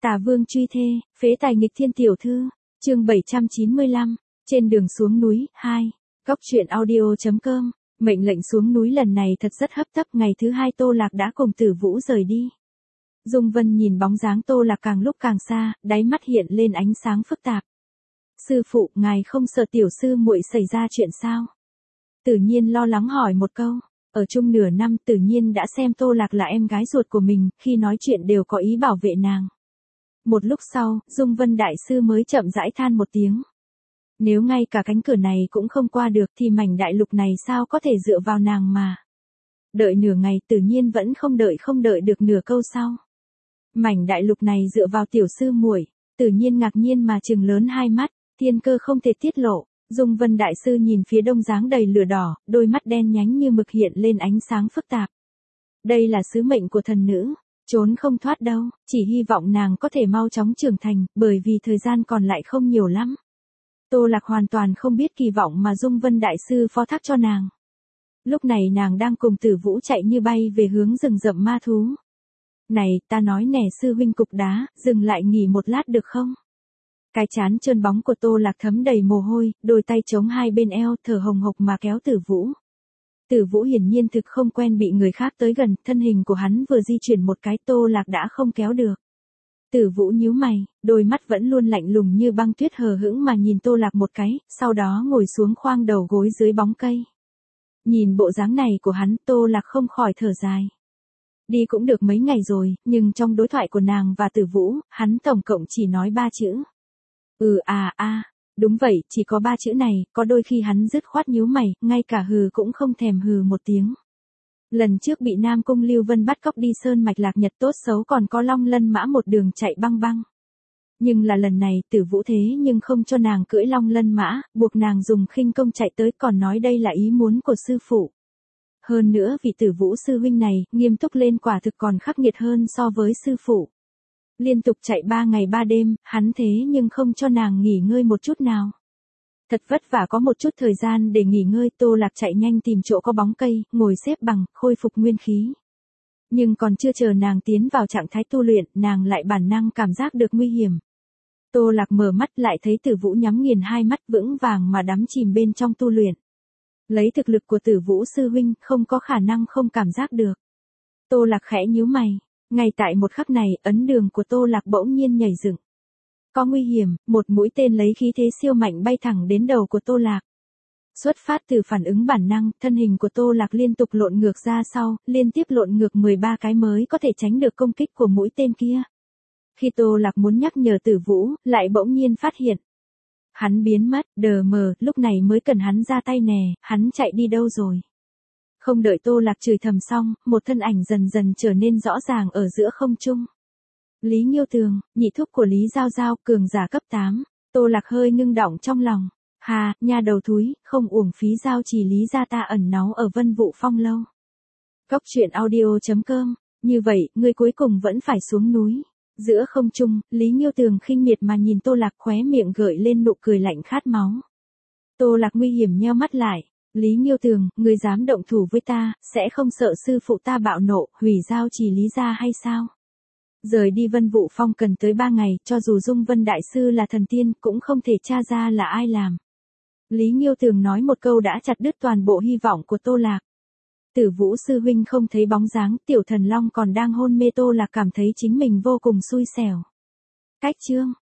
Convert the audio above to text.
Tà Vương truy thê, phế tài nghịch thiên tiểu thư, chương 795, trên đường xuống núi, 2, Góc truyện audio.com, mệnh lệnh xuống núi lần này thật rất hấp tấp. Ngày thứ 2 Tô Lạc đã cùng Tử Vũ rời đi. Dung Vân nhìn bóng dáng Tô Lạc càng lúc càng xa, đáy mắt hiện lên ánh sáng phức tạp. Sư phụ, ngài không sợ tiểu sư muội xảy ra chuyện sao? Tử Nhiên lo lắng hỏi một câu. Ở chung nửa năm, Tử Nhiên đã xem Tô Lạc là em gái ruột của mình, khi nói chuyện đều có ý bảo vệ nàng. Một lúc sau, Dung Vân đại sư mới chậm rãi than một tiếng. Nếu ngay cả cánh cửa này cũng không qua được thì mảnh đại lục này sao có thể dựa vào nàng mà. Đợi nửa ngày Tử Nhiên vẫn không đợi được nửa câu sau. Mảnh đại lục này dựa vào tiểu sư muội. Tử Nhiên ngạc nhiên mà trừng lớn hai mắt, thiên cơ không thể tiết lộ. Dung Vân đại sư nhìn phía đông dáng đầy lửa đỏ, đôi mắt đen nhánh như mực hiện lên ánh sáng phức tạp. Đây là sứ mệnh của thần nữ, trốn không thoát đâu, chỉ hy vọng nàng có thể mau chóng trưởng thành, bởi vì thời gian còn lại không nhiều lắm. Tô Lạc hoàn toàn không biết kỳ vọng mà Dung Vân đại sư phó thác cho nàng. Lúc này nàng đang cùng Tử Vũ chạy như bay về hướng rừng rậm ma thú. Này, ta nói nè sư huynh cục đá, dừng lại nghỉ một lát được không? Cái trán trơn bóng của Tô Lạc thấm đầy mồ hôi, đôi tay chống hai bên eo, thở hồng hộc mà kéo Tử Vũ. Tử Vũ hiển nhiên thực không quen bị người khác tới gần, thân hình của hắn vừa di chuyển một cái Tô Lạc đã không kéo được. Tử Vũ nhíu mày, đôi mắt vẫn luôn lạnh lùng như băng tuyết hờ hững mà nhìn Tô Lạc một cái, sau đó ngồi xuống khoang đầu gối dưới bóng cây. Nhìn bộ dáng này của hắn, Tô Lạc không khỏi thở dài. Đi cũng được mấy ngày rồi, nhưng trong đối thoại của nàng và Tử Vũ, hắn tổng cộng chỉ nói 3 chữ. Đúng vậy, chỉ có 3 chữ này, có đôi khi hắn dứt khoát nhíu mày, ngay cả hừ cũng không thèm hừ một tiếng. Lần trước bị Nam Cung Lưu Vân bắt cóc đi sơn mạch lạc nhật tốt xấu còn có Long Lân mã một đường chạy băng băng. Nhưng là lần này Tử Vũ thế nhưng không cho nàng cưỡi Long Lân mã, buộc nàng dùng khinh công chạy tới, còn nói đây là ý muốn của sư phụ. Hơn nữa vị Tử Vũ sư huynh này, nghiêm túc lên quả thực còn khắc nghiệt hơn so với sư phụ. Liên tục chạy 3 ngày 3 đêm, hắn thế nhưng không cho nàng nghỉ ngơi một chút nào. Thật vất vả có một chút thời gian để nghỉ ngơi, Tô Lạc chạy nhanh tìm chỗ có bóng cây, ngồi xếp bằng, khôi phục nguyên khí. Nhưng còn chưa chờ nàng tiến vào trạng thái tu luyện, nàng lại bản năng cảm giác được nguy hiểm. Tô Lạc mở mắt lại thấy Tử Vũ nhắm nghiền hai mắt vững vàng mà đắm chìm bên trong tu luyện. Lấy thực lực của Tử Vũ sư huynh, không có khả năng không cảm giác được. Tô Lạc khẽ nhíu mày. Ngay tại một khắc này, ấn đường của Tô Lạc bỗng nhiên nhảy dựng. Có nguy hiểm, một mũi tên lấy khí thế siêu mạnh bay thẳng đến đầu của Tô Lạc. Xuất phát từ phản ứng bản năng, thân hình của Tô Lạc liên tục lộn ngược ra sau, liên tiếp lộn ngược 13 cái mới có thể tránh được công kích của mũi tên kia. Khi Tô Lạc muốn nhắc nhở Tử Vũ, lại bỗng nhiên phát hiện. Hắn biến mất, đờ mờ, lúc này mới cần hắn ra tay nè, hắn chạy đi đâu rồi? Không đợi Tô Lạc chửi thầm xong, một thân ảnh dần dần trở nên rõ ràng ở giữa không trung. Lý Nghiêu Tường, nhị thúc của Lý Giao Giao, cường giả cấp 8. Tô Lạc hơi ngưng động trong lòng. Hà, nhà đầu thúi, không uổng phí giao chỉ Lý gia ta ẩn náu ở Vân Vũ Phong lâu. Góc truyện audio.com. Như vậy, ngươi cuối cùng vẫn phải xuống núi. Giữa không trung, Lý Nghiêu Tường khinh miệt mà nhìn Tô Lạc, khóe miệng gợi lên nụ cười lạnh khát máu. Tô Lạc nguy hiểm nheo mắt lại. Lý Nghiêu Tường, ngươi dám động thủ với ta, sẽ không sợ sư phụ ta bạo nộ, hủy giao chỉ Lý gia hay sao? Rời đi Vân Vũ Phong cần tới 3 ngày, cho dù Dung Vân đại sư là thần tiên, cũng không thể tra ra là ai làm. Lý Nghiêu Tường nói một câu đã chặt đứt toàn bộ hy vọng của Tô Lạc. Tử Vũ sư huynh không thấy bóng dáng, tiểu thần long còn đang hôn mê. Tô Lạc cảm thấy chính mình vô cùng xui xẻo. Cách chương